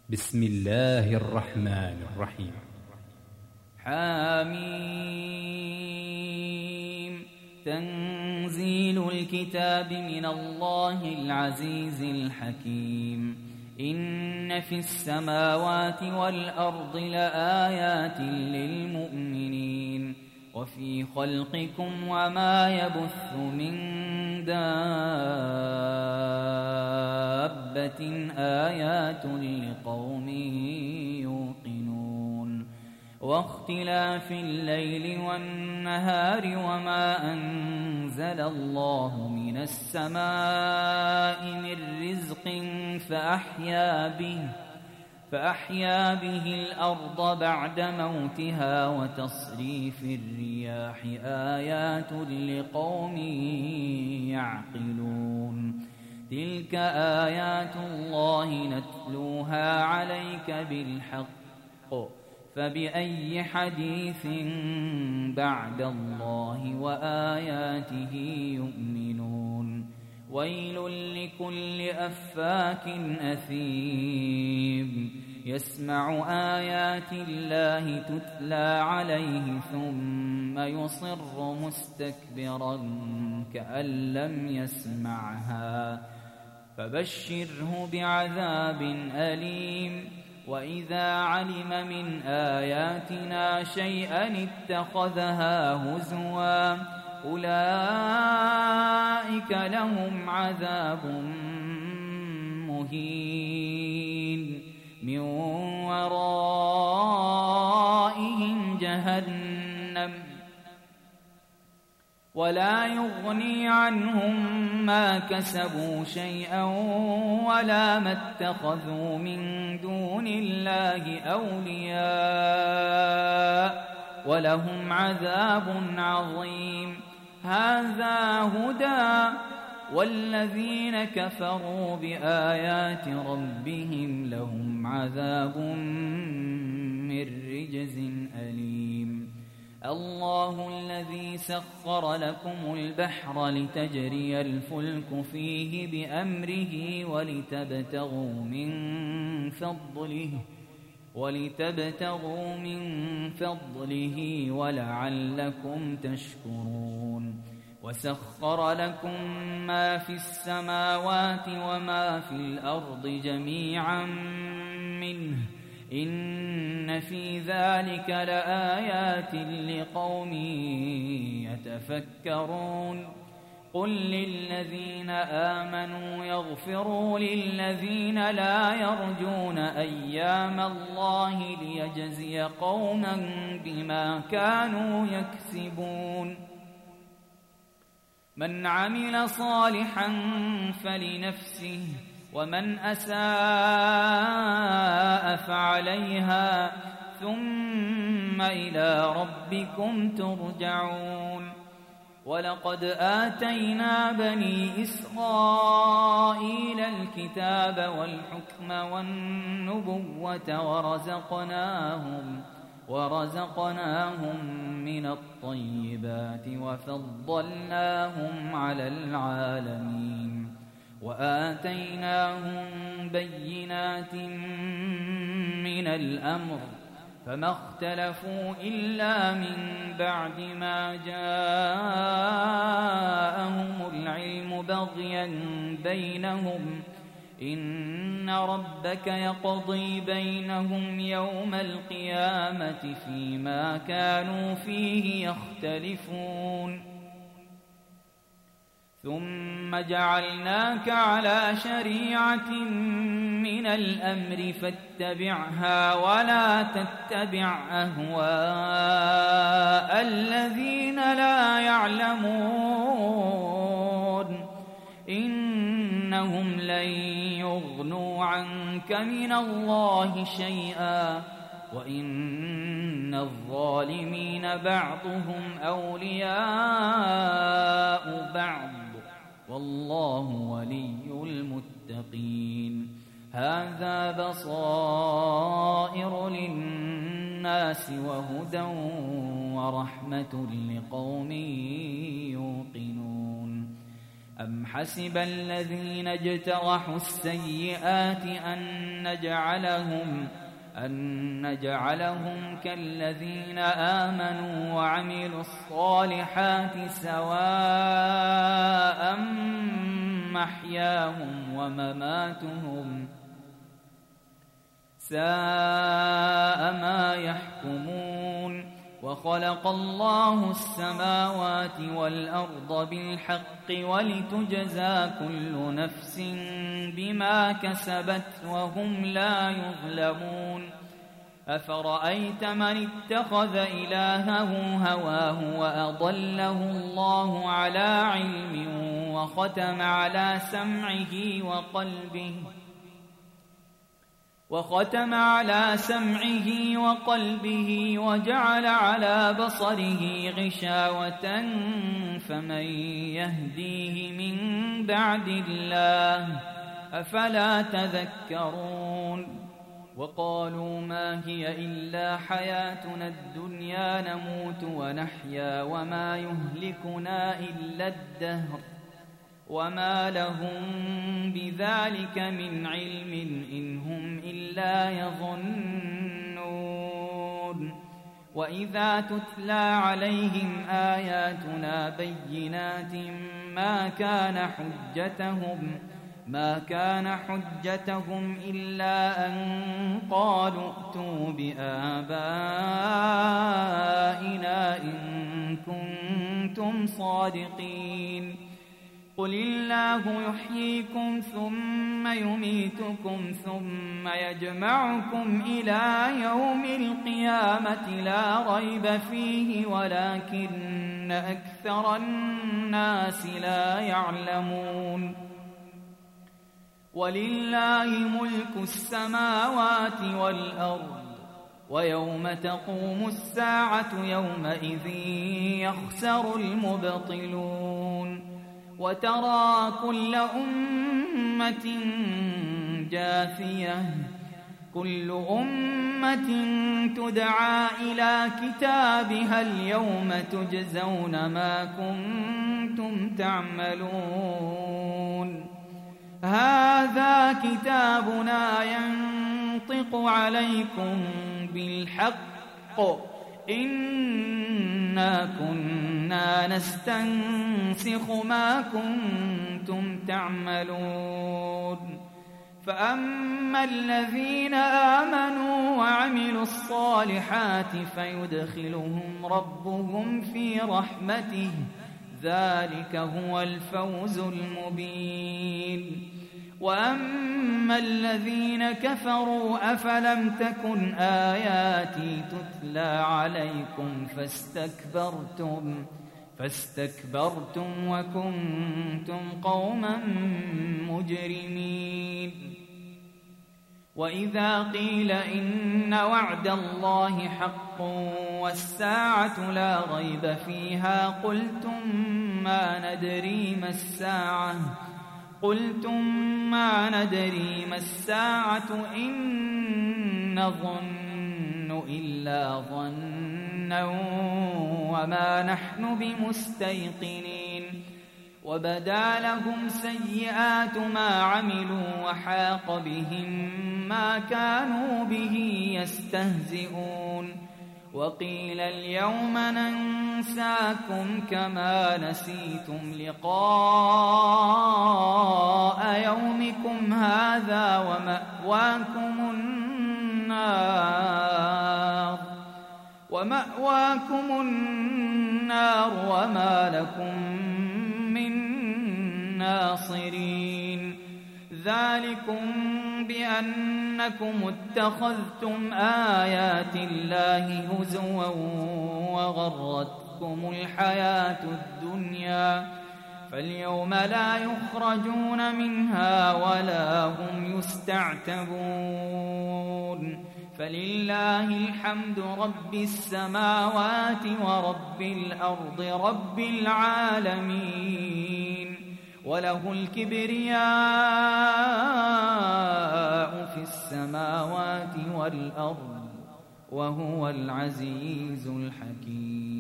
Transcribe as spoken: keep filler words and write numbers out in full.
بسم الله الرحمن الرحيم. حميم. تنزيل الكتاب من الله العزيز الحكيم. إن في السماوات والأرض لآيات للمؤمنين وفي خلقكم وما يبث من دابة آيات لقوم يوقنون واختلاف الليل والنهار وما أنزل الله من السماء من رزق فأحيا به فأحيا به الأرض بعد موتها وتصريف الرياح آيات لقوم يعقلون. تلك آيات الله نتلوها عليك بالحق فبأي حديث بعد الله وآياته يؤمنون. ويل لكل أفاك أثيم يسمع آيات الله تتلى عليه ثم يصر مستكبرا كأن لم يسمعها فبشره بعذاب أليم. وإذا علم من آياتنا شيئا اتخذها هزوا أولئك لهم عذاب مهين من ورائهم جهنم ولا يغني عنهم ما كسبوا شيئا ولا ما اتخذوا من دون الله أولياء ولهم عذاب عظيم. هذا هدى والذين كفروا بآيات ربهم لهم عذاب من رجز أليم. الله الذي سخر لكم البحر لتجري الفلك فيه بأمره ولتبتغوا من فضله ولتبتغوا من فضله ولعلكم تشكرون. وسخر لكم ما في السماوات وما في الأرض جميعا منه إن في ذلك لآيات لقوم يتفكرون. قل للذين آمنوا يغفروا للذين لا يرجون أيام الله ليجزي قوما بما كانوا يكسبون. من عمل صالحا فلنفسه ومن أساء فعليها ثم إلى ربكم ترجعون. ولقد آتينا بني إسرائيل الكتاب والحكم والنبوة ورزقناهم ورزقناهم من الطيبات وفضلناهم على العالمين وآتيناهم بينات من الأمر فما اختلفوا إلا من بعد ما جاءهم العلم بغيا بينهم إن ربك يقضي بينهم يوم القيامة فيما كانوا فيه يختلفون. ثم جعلناك على شريعة من الأمر فاتبعها ولا تتبع أهواء الذين لا يعلمون إنهم لن يغنوا عنك من الله شيئا وإن الظالمين بعضهم أولياء بعض والله ولي المتقين. هذا بصائر للناس وهدى ورحمة لقوم يوقنون. أم حسب الذين اجترحوا السيئات أن نجعلهم أن نجعلهم كالذين آمنوا وعملوا الصالحات سواء محياهم ومماتهم ساء ما يحكمون. وخلق الله السماوات والأرض بالحق ولتجزى كل نفس بما كسبت وهم لا يظلمون. أفرأيت من اتخذ إلهه هواه وأضله الله على علم وختم على سمعه وقلبه وختم على سمعه وقلبه وجعل على بصره غشاوة فمن يهديه من بعد الله أفلا تذكرون. وقالوا ما هي إلا حياتنا الدنيا نموت ونحيا وما يهلكنا إلا الدهر وما لهم بذلك من علم إن هم إلا يظنون. وإذا تتلى عليهم آياتنا بينات ما كان حجتهم ما كان حجتهم إلا أن قالوا ائتوا بآبائنا إن كنتم صادقين. قل الله يحييكم ثم يميتكم ثم يجمعكم إلى يوم القيامة لا ريب فيه ولكن أكثر الناس لا يعلمون. ولله ملك السماوات والأرض ويوم تقوم الساعة يومئذ يخسر المبطلون. وترى كل أمة جاثية كل أمة تدعى إلى كتابها اليوم تجزون ما كنتم تعملون. هذا كتابنا ينطق عليكم بالحق إنا كنا نستنسخ ما كنتم تعملون. فأما الذين آمنوا وعملوا الصالحات فيدخلهم ربهم في رحمته ذلك هو الفوز المبين. وأما الذين كفروا أفلم تكن آياتي تتلى عليكم فاستكبرتم فاستكبرتم وكنتم قوما مجرمين. وإذا قيل إن وعد الله حق والساعة لا ريب فيها قلتم ما ندري ما الساعة قلتم ما ندري ما الساعة إن نظن إلا ظنا وما نحن بمستيقنين. وبدا لهم سيئات ما عملوا وحاق بهم ما كانوا به يستهزئون. وقيل اليوم ننساكم كما نسيتم لقاء يومكم هذا ومأواكم النار ومأواكم النار وما لكم من ناصرين. ذلكم بأنكم اتخذتم آيات الله هزوا وغرتكم الحياة الدنيا فاليوم لا يخرجون منها ولا هم يستعتبون. فلله الحمد رب السماوات ورب الأرض رب العالمين وله الكبرياء في السماوات والأرض وهو العزيز الحكيم.